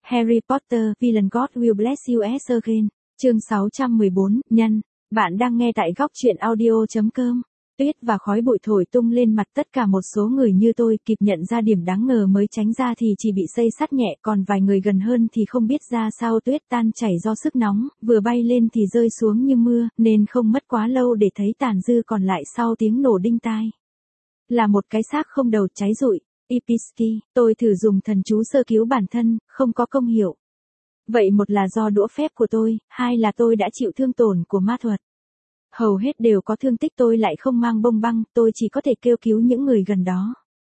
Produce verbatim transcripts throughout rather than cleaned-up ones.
Harry Potter, Villain God Will Bless You Again. Chương sáu trăm mười bốn, Nhân. Bạn đang nghe tại góc truyện audio chấm com. Tuyết và khói bụi thổi tung lên mặt tất cả một số người như tôi kịp nhận ra điểm đáng ngờ mới tránh ra thì chỉ bị xây sắt nhẹ, còn vài người gần hơn thì không biết ra sao. Tuyết tan chảy do sức nóng, vừa bay lên thì rơi xuống như mưa, nên không mất quá lâu để thấy tàn dư còn lại sau tiếng nổ đinh tai. Là một cái xác không đầu cháy rụi. Ipisky, tôi thử dùng thần chú sơ cứu bản thân, không có công hiệu. Vậy một là do đũa phép của tôi, hai là tôi đã chịu thương tổn của ma thuật. Hầu hết đều có thương tích, tôi lại không mang bông băng, tôi chỉ có thể kêu cứu những người gần đó.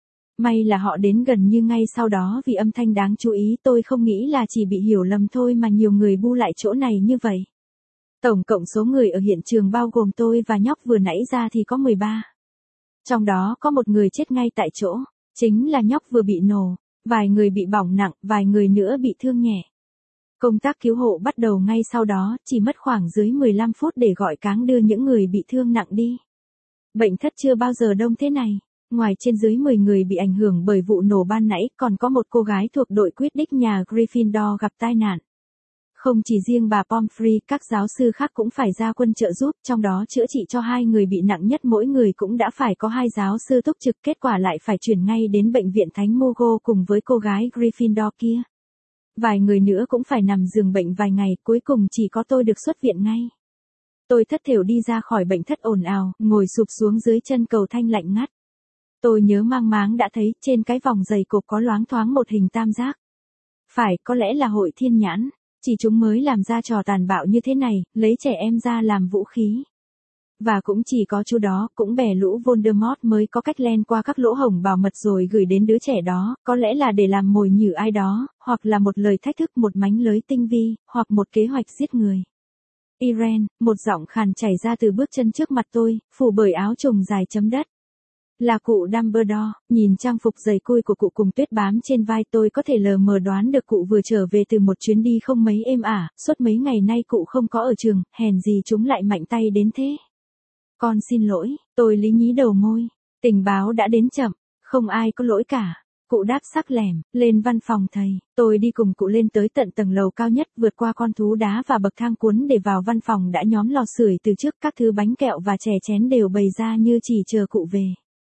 May là họ đến gần như ngay sau đó vì âm thanh đáng chú ý. Tôi không nghĩ là chỉ bị hiểu lầm thôi mà nhiều người bu lại chỗ này như vậy. Tổng cộng số người ở hiện trường bao gồm tôi và nhóc vừa nãy ra thì có mười ba. Trong đó có một người chết ngay tại chỗ, chính là nhóc vừa bị nổ, vài người bị bỏng nặng, vài người nữa bị thương nhẹ. Công tác cứu hộ bắt đầu ngay sau đó, chỉ mất khoảng dưới mười lăm phút để gọi cáng đưa những người bị thương nặng đi. Bệnh thất chưa bao giờ đông thế này, ngoài trên dưới mười người bị ảnh hưởng bởi vụ nổ ban nãy, còn có một cô gái thuộc đội Quidditch nhà Gryffindor gặp tai nạn. Không chỉ riêng bà Pomfrey, các giáo sư khác cũng phải ra quân trợ giúp, trong đó chữa trị cho hai người bị nặng nhất, mỗi người cũng đã phải có hai giáo sư túc trực, kết quả lại phải chuyển ngay đến bệnh viện Thánh Mogo cùng với cô gái Gryffindor kia. Vài người nữa cũng phải nằm giường bệnh vài ngày, cuối cùng chỉ có tôi được xuất viện ngay. Tôi thất thểu đi ra khỏi bệnh thất ồn ào, ngồi sụp xuống dưới chân cầu thanh lạnh ngắt. Tôi nhớ mang máng đã thấy, trên cái vòng giày cộp có loáng thoáng một hình tam giác. Phải, có lẽ là hội thiên nhãn. Chỉ chúng mới làm ra trò tàn bạo như thế này, lấy trẻ em ra làm vũ khí. Và cũng chỉ có chú đó, cũng bè lũ Voldemort mới có cách len qua các lỗ hổng bảo mật rồi gửi đến đứa trẻ đó, có lẽ là để làm mồi nhử ai đó, hoặc là một lời thách thức, một mánh lới tinh vi, hoặc một kế hoạch giết người. Irene, một giọng khàn chảy ra từ bước chân trước mặt tôi, phủ bởi áo trùng dài chấm đất. Là cụ Dumbledore. Nhìn trang phục dày cui của cụ cùng Tuyết bám trên vai, tôi có thể lờ mờ đoán được cụ vừa trở về từ một chuyến đi không mấy êm ả, suốt mấy ngày nay cụ không có ở trường, hèn gì chúng lại mạnh tay đến thế. Con xin lỗi, tôi lý nhí đầu môi, tình báo đã đến chậm, không ai có lỗi cả. Cụ đáp sắc lẻm, lên văn phòng thầy, tôi đi cùng cụ lên tới tận tầng lầu cao nhất, vượt qua con thú đá và bậc thang cuốn để vào văn phòng đã nhóm lò sưởi từ trước, các thứ bánh kẹo và chè chén đều bày ra như chỉ chờ cụ về.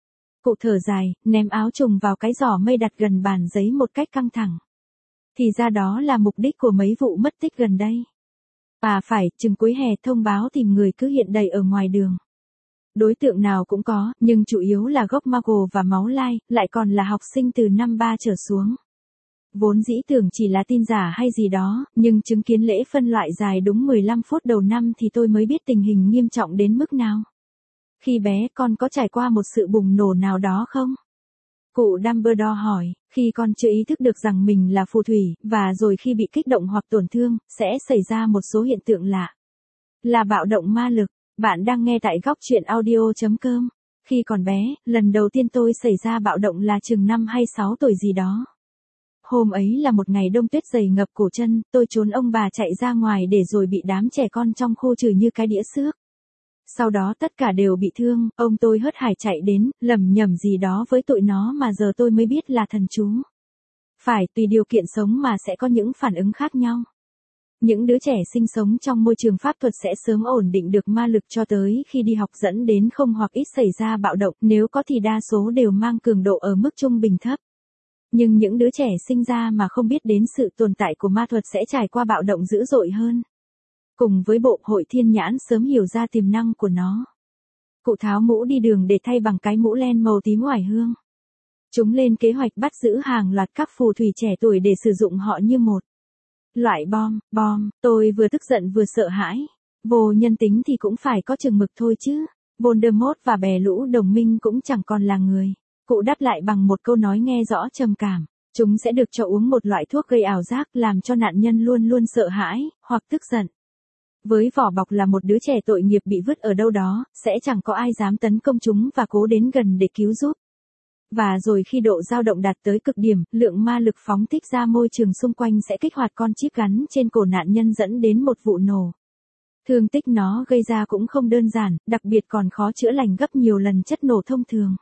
Cụ thở dài, ném áo trùng vào cái giỏ mây đặt gần bàn giấy một cách căng thẳng. Thì ra đó là mục đích của mấy vụ mất tích gần đây. À phải, chừng cuối hè thông báo tìm người cứ hiện đầy ở ngoài đường. Đối tượng nào cũng có, nhưng chủ yếu là gốc Muggle và máu lai, lại còn là học sinh từ năm ba trở xuống. Vốn dĩ tưởng chỉ là tin giả hay gì đó, nhưng chứng kiến lễ phân loại dài đúng mười lăm phút đầu năm thì tôi mới biết tình hình nghiêm trọng đến mức nào. Khi bé con có trải qua một sự bùng nổ nào đó không? Cụ Dumbledore hỏi, khi con chưa ý thức được rằng mình là phù thủy, và rồi khi bị kích động hoặc tổn thương, sẽ xảy ra một số hiện tượng lạ. Là bạo động ma lực. Bạn đang nghe tại góc truyện audio chấm com. Khi còn bé, lần đầu tiên tôi xảy ra bạo động là chừng năm hay sáu tuổi gì đó. Hôm ấy là một ngày đông tuyết dày ngập cổ chân, tôi trốn ông bà chạy ra ngoài để rồi bị đám trẻ con trong khu trừ như cái đĩa xước. Sau đó tất cả đều bị thương, ông tôi hớt hải chạy đến, lẩm nhẩm gì đó với tụi nó mà giờ tôi mới biết là thần chú. Phải, tùy điều kiện sống mà sẽ có những phản ứng khác nhau. Những đứa trẻ sinh sống trong môi trường pháp thuật sẽ sớm ổn định được ma lực cho tới khi đi học, dẫn đến không hoặc ít xảy ra bạo động, nếu có thì đa số đều mang cường độ ở mức trung bình thấp. Nhưng những đứa trẻ sinh ra mà không biết đến sự tồn tại của ma thuật sẽ trải qua bạo động dữ dội hơn. Cùng với bộ hội thiên nhãn sớm hiểu ra tiềm năng của nó. Cụ tháo mũ đi đường để thay bằng cái mũ len màu tím oải hương. Chúng lên kế hoạch bắt giữ hàng loạt các phù thủy trẻ tuổi để sử dụng họ như một loại bom, bom. Tôi vừa tức giận vừa sợ hãi. Vô nhân tính thì cũng phải có chừng mực thôi chứ. Voldemort và bè lũ đồng minh cũng chẳng còn là người. Cụ đáp lại bằng một câu nói nghe rõ trầm cảm. Chúng sẽ được cho uống một loại thuốc gây ảo giác làm cho nạn nhân luôn luôn sợ hãi, hoặc tức giận. Với vỏ bọc là một đứa trẻ tội nghiệp bị vứt ở đâu đó, sẽ chẳng có ai dám tấn công chúng và cố đến gần để cứu giúp. Và rồi khi độ dao động đạt tới cực điểm, lượng ma lực phóng thích ra môi trường xung quanh sẽ kích hoạt con chip gắn trên cổ nạn nhân dẫn đến một vụ nổ. Thương tích nó gây ra cũng không đơn giản, đặc biệt còn khó chữa lành gấp nhiều lần chất nổ thông thường.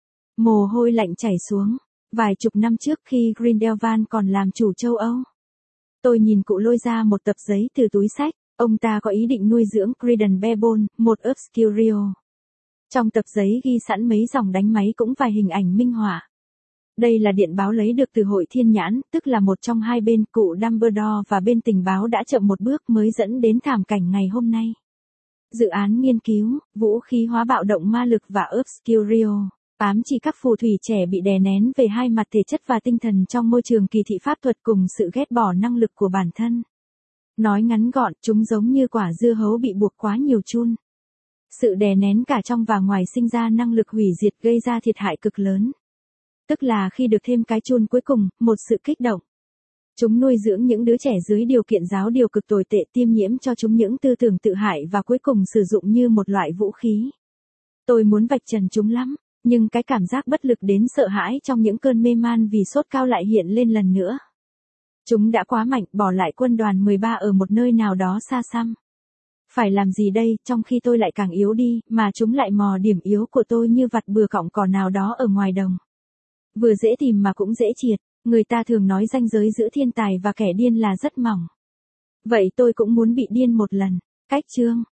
Mồ hôi lạnh chảy xuống. Vài chục năm trước khi Grindelwald còn làm chủ châu Âu, Tôi nhìn cụ lôi ra một tập giấy từ túi xách, ông ta có ý định nuôi dưỡng Creedon Barebone, một Obscurio. Trong tập giấy ghi sẵn mấy dòng đánh máy cũng vài hình ảnh minh họa. Đây là điện báo lấy được từ hội Thiên Nhãn, tức là một trong hai bên, cụ Dumbledore và bên tình báo đã chậm một bước mới dẫn đến thảm cảnh ngày hôm nay. Dự án nghiên cứu, vũ khí hóa bạo động ma lực và Obscurio, ám chỉ các phù thủy trẻ bị đè nén về hai mặt thể chất và tinh thần trong môi trường kỳ thị pháp thuật cùng sự ghét bỏ năng lực của bản thân. Nói ngắn gọn, chúng giống như quả dưa hấu bị buộc quá nhiều chun. Sự đè nén cả trong và ngoài sinh ra năng lực hủy diệt gây ra thiệt hại cực lớn. Tức là khi được thêm cái chun cuối cùng, một sự kích động. Chúng nuôi dưỡng những đứa trẻ dưới điều kiện giáo điều cực tồi tệ, tiêm nhiễm cho chúng những tư tưởng tự hại và cuối cùng sử dụng như một loại vũ khí. Tôi muốn vạch trần chúng lắm, nhưng cái cảm giác bất lực đến sợ hãi trong những cơn mê man vì sốt cao lại hiện lên lần nữa. Chúng đã quá mạnh, bỏ lại quân đoàn mười ba ở một nơi nào đó xa xăm. Phải làm gì đây, trong khi tôi lại càng yếu đi, mà chúng lại mò điểm yếu của tôi như vặt bừa cọng cỏ nào đó ở ngoài đồng. Vừa dễ tìm mà cũng dễ triệt, người ta thường nói ranh giới giữa thiên tài và kẻ điên là rất mỏng. Vậy tôi cũng muốn bị điên một lần. Cách chương